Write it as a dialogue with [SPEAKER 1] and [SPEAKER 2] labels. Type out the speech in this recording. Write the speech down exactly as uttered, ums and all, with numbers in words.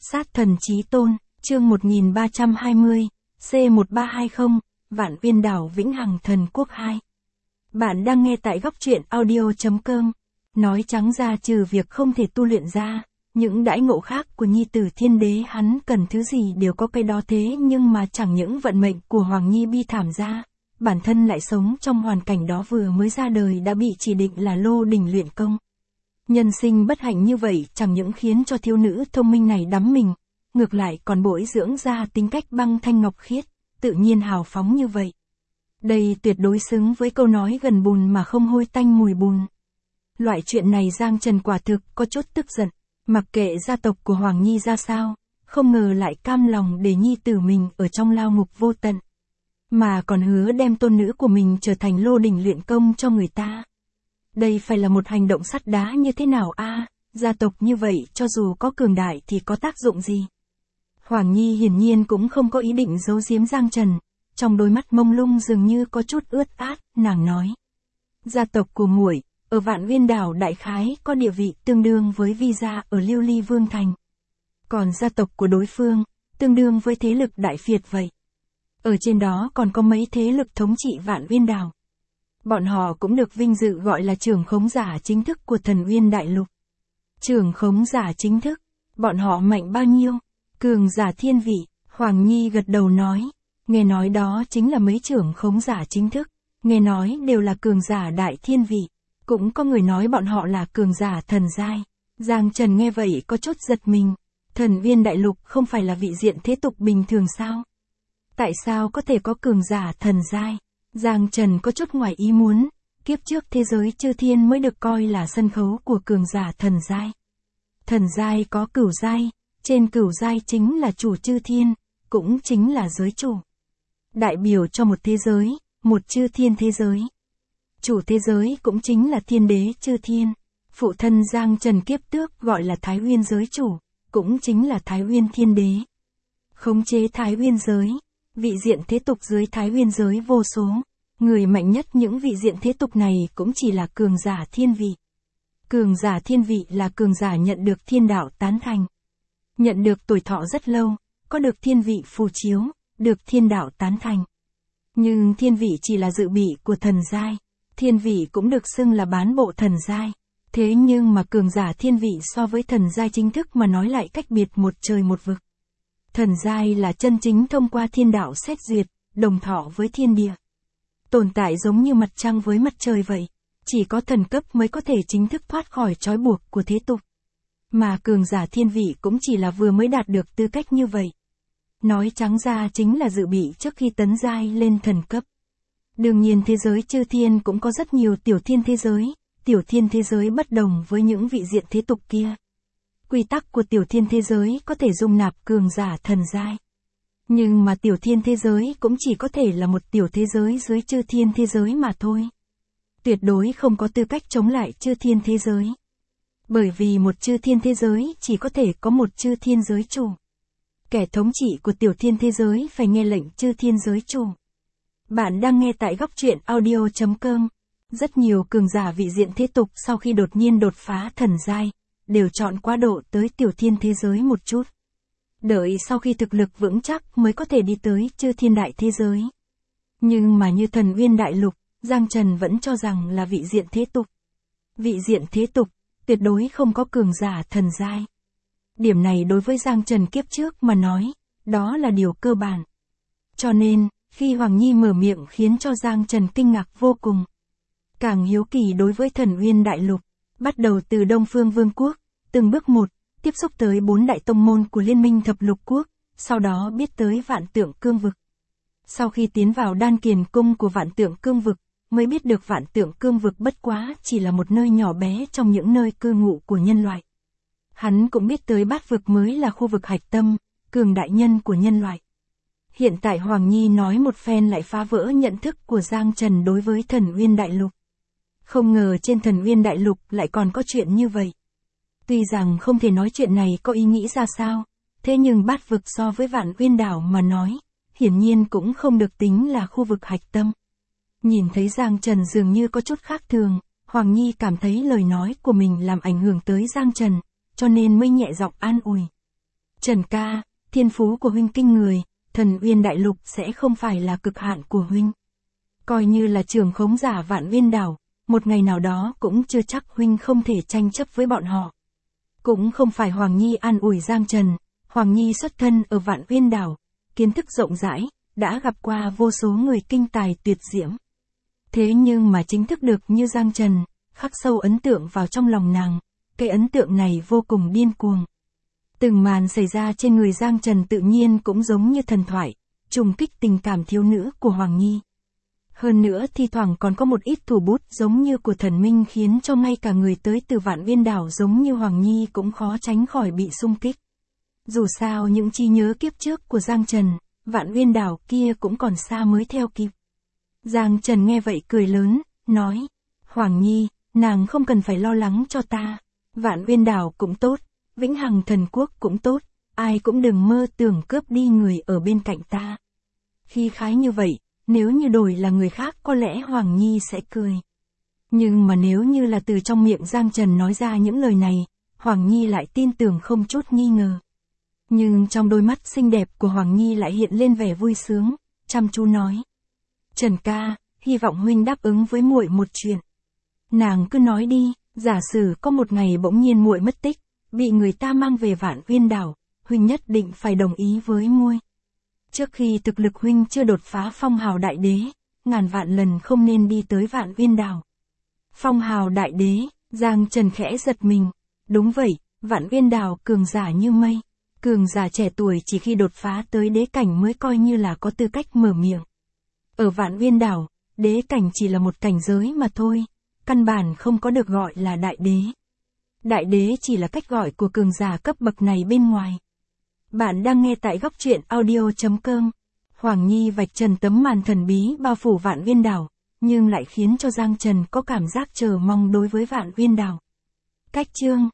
[SPEAKER 1] Sát thần chí tôn, chương một nghìn ba trăm hai mươi, C một ba hai không, Vạn Uyên Đảo Vĩnh Hằng Thần Quốc hai. Bạn đang nghe tại góc truyện audio.com. Nói trắng ra trừ việc không thể tu luyện ra, những đãi ngộ khác của nhi tử thiên đế hắn cần thứ gì đều có cái đó, thế nhưng mà chẳng những vận mệnh của Hoàng Nhi bi thảm ra, bản thân lại sống trong hoàn cảnh đó, vừa mới ra đời đã bị chỉ định là lô đỉnh luyện công. Nhân sinh bất hạnh như vậy chẳng những khiến cho thiếu nữ thông minh này đắm mình, ngược lại còn bồi dưỡng ra tính cách băng thanh ngọc khiết, tự nhiên hào phóng như vậy. Đây tuyệt đối xứng với câu nói gần bùn mà không hôi tanh mùi bùn. Loại chuyện này Giang Trần quả thực có chút tức giận, mặc kệ gia tộc của Hoàng Nhi ra sao, không ngờ lại cam lòng để nhi tử mình ở trong lao ngục vô tận, mà còn hứa đem tôn nữ của mình trở thành lô đỉnh luyện công cho người ta. Đây phải là một hành động sắt đá như thế nào a? À, gia tộc như vậy cho dù có cường đại thì có tác dụng gì? Hoàng Nhi hiển nhiên cũng không có ý định giấu giếm Giang Trần, trong đôi mắt mông lung dường như có chút ướt át, nàng nói: gia tộc của muội ở Vạn Uyên Đảo đại khái có địa vị tương đương với Vi gia ở Lưu Ly Vương Thành. Còn gia tộc của đối phương, tương đương với thế lực Đại Việt vậy. Ở trên đó còn có mấy thế lực thống trị Vạn Uyên Đảo. Bọn họ cũng được vinh dự gọi là trưởng khống giả chính thức của Thần Uyên Đại Lục. Trưởng khống giả chính thức, bọn họ mạnh bao nhiêu? Cường giả thiên vị, Hoàng Nhi gật đầu nói, nghe nói đó chính là mấy trưởng khống giả chính thức, nghe nói đều là cường giả đại thiên vị, cũng có người nói bọn họ là cường giả thần giai. Giang Trần nghe vậy có chút giật mình, Thần Uyên Đại Lục không phải là vị diện thế tục bình thường sao? Tại sao có thể có cường giả thần giai? Giang Trần có chút ngoài ý muốn, kiếp trước thế giới chư thiên mới được coi là sân khấu của cường giả thần giai. Thần giai có cửu giai, trên cửu giai chính là chủ chư thiên, cũng chính là giới chủ. Đại biểu cho một thế giới, một chư thiên thế giới. Chủ thế giới cũng chính là thiên đế chư thiên. Phụ thân Giang Trần kiếp tước gọi là Thái Uyên giới chủ, cũng chính là Thái Uyên thiên đế. Khống chế Thái Uyên giới, vị diện thế tục dưới Thái Uyên giới vô số. Người mạnh nhất những vị diện thế tục này cũng chỉ là cường giả thiên vị. Cường giả thiên vị là cường giả nhận được thiên đạo tán thành, nhận được tuổi thọ rất lâu, có được thiên vị phù chiếu, được thiên đạo tán thành. Nhưng thiên vị chỉ là dự bị của thần giai, thiên vị cũng được xưng là bán bộ thần giai. Thế nhưng mà cường giả thiên vị so với thần giai chính thức mà nói lại cách biệt một trời một vực. Thần giai là chân chính thông qua thiên đạo xét duyệt, đồng thọ với thiên địa. Tồn tại giống như mặt trăng với mặt trời vậy, chỉ có thần cấp mới có thể chính thức thoát khỏi trói buộc của thế tục. Mà cường giả thiên vị cũng chỉ là vừa mới đạt được tư cách như vậy. Nói trắng ra chính là dự bị trước khi tấn giai lên thần cấp. Đương nhiên thế giới chư thiên cũng có rất nhiều tiểu thiên thế giới, tiểu thiên thế giới bất đồng với những vị diện thế tục kia. Quy tắc của tiểu thiên thế giới có thể dung nạp cường giả thần giai. Nhưng mà tiểu thiên thế giới cũng chỉ có thể là một tiểu thế giới dưới chư thiên thế giới mà thôi. Tuyệt đối không có tư cách chống lại chư thiên thế giới. Bởi vì một chư thiên thế giới chỉ có thể có một chư thiên giới chủ. Kẻ thống trị của tiểu thiên thế giới phải nghe lệnh chư thiên giới chủ. Bạn đang nghe tại góc truyện audio.com. Rất nhiều cường giả vị diện thế tục sau khi đột nhiên đột phá thần giai, đều chọn quá độ tới tiểu thiên thế giới một chút. Đợi sau khi thực lực vững chắc mới có thể đi tới chư thiên đại thế giới. Nhưng mà như Thần Uyên Đại Lục, Giang Trần vẫn cho rằng là vị diện thế tục. Vị diện thế tục, tuyệt đối không có cường giả thần giai. Điểm này đối với Giang Trần kiếp trước mà nói, đó là điều cơ bản. Cho nên, khi Hoàng Nhi mở miệng khiến cho Giang Trần kinh ngạc vô cùng. Càng hiếu kỳ đối với Thần Uyên Đại Lục, bắt đầu từ Đông Phương Vương Quốc, từng bước một, tiếp xúc tới bốn đại tông môn của Liên minh Thập Lục Quốc, sau đó biết tới Vạn Tượng Cương Vực. Sau khi tiến vào đan kiền cung của Vạn Tượng Cương Vực, mới biết được Vạn Tượng Cương Vực bất quá chỉ là một nơi nhỏ bé trong những nơi cư ngụ của nhân loại. Hắn cũng biết tới Bát Vực mới là khu vực hạch tâm, cường đại nhân của nhân loại. Hiện tại Hoàng Nhi nói một phen lại phá vỡ nhận thức của Giang Trần đối với Thần Uyên Đại Lục. Không ngờ trên Thần Uyên Đại Lục lại còn có chuyện như vậy. Tuy rằng không thể nói chuyện này có ý nghĩ ra sao, thế nhưng Bát Vực so với Vạn Uyên Đảo mà nói, hiển nhiên cũng không được tính là khu vực hạch tâm. Nhìn thấy Giang Trần dường như có chút khác thường, Hoàng Nhi cảm thấy lời nói của mình làm ảnh hưởng tới Giang Trần, cho nên mới nhẹ giọng an ủi. Trần ca, thiên phú của huynh kinh người, Thần Uyên Đại Lục sẽ không phải là cực hạn của huynh. Coi như là trưởng khống giả Vạn Uyên Đảo, một ngày nào đó cũng chưa chắc huynh không thể tranh chấp với bọn họ. Cũng không phải Hoàng Nhi an ủi Giang Trần, Hoàng Nhi xuất thân ở Vạn Uyên Đảo, kiến thức rộng rãi, đã gặp qua vô số người kinh tài tuyệt diễm. Thế nhưng mà chính thức được như Giang Trần, khắc sâu ấn tượng vào trong lòng nàng, cái ấn tượng này vô cùng điên cuồng. Từng màn xảy ra trên người Giang Trần tự nhiên cũng giống như thần thoại, trùng kích tình cảm thiếu nữ của Hoàng Nhi. Hơn nữa thi thoảng còn có một ít thủ bút giống như của thần minh khiến cho ngay cả người tới từ Vạn Uyên Đảo giống như Hoàng Nhi cũng khó tránh khỏi bị xung kích. Dù sao những trí nhớ kiếp trước của Giang Trần, Vạn Uyên Đảo kia cũng còn xa mới theo kịp. Giang Trần nghe vậy cười lớn, nói, Hoàng Nhi, nàng không cần phải lo lắng cho ta, Vạn Uyên Đảo cũng tốt, Vĩnh Hằng Thần Quốc cũng tốt, ai cũng đừng mơ tưởng cướp đi người ở bên cạnh ta. Khi khái như vậy, nếu như đổi là người khác có lẽ Hoàng Nhi sẽ cười. Nhưng mà nếu như là từ trong miệng Giang Trần nói ra những lời này, Hoàng Nhi lại tin tưởng không chút nghi ngờ. Nhưng trong đôi mắt xinh đẹp của Hoàng Nhi lại hiện lên vẻ vui sướng, chăm chú nói. Trần ca, hy vọng huynh đáp ứng với muội một chuyện. Nàng cứ nói đi, giả sử có một ngày bỗng nhiên muội mất tích, bị người ta mang về Vạn Uyên Đảo, huynh nhất định phải đồng ý với muội. Trước khi thực lực huynh chưa đột phá phong hào đại đế, ngàn vạn lần không nên đi tới Vạn Uyên Đảo. Phong hào đại đế, Giang Trần khẽ giật mình. Đúng vậy, Vạn Uyên Đảo cường giả như mây. Cường giả trẻ tuổi chỉ khi đột phá tới đế cảnh mới coi như là có tư cách mở miệng. Ở Vạn Uyên Đảo, đế cảnh chỉ là một cảnh giới mà thôi, căn bản không có được gọi là đại đế. Đại đế chỉ là cách gọi của cường giả cấp bậc này bên ngoài. Bạn đang nghe tại góc truyện audio chấm com. Hoàng Nhi vạch trần tấm màn thần bí bao phủ Vạn Uyên Đảo, nhưng lại khiến cho Giang Trần có cảm giác chờ mong đối với Vạn Uyên Đảo. Cách chương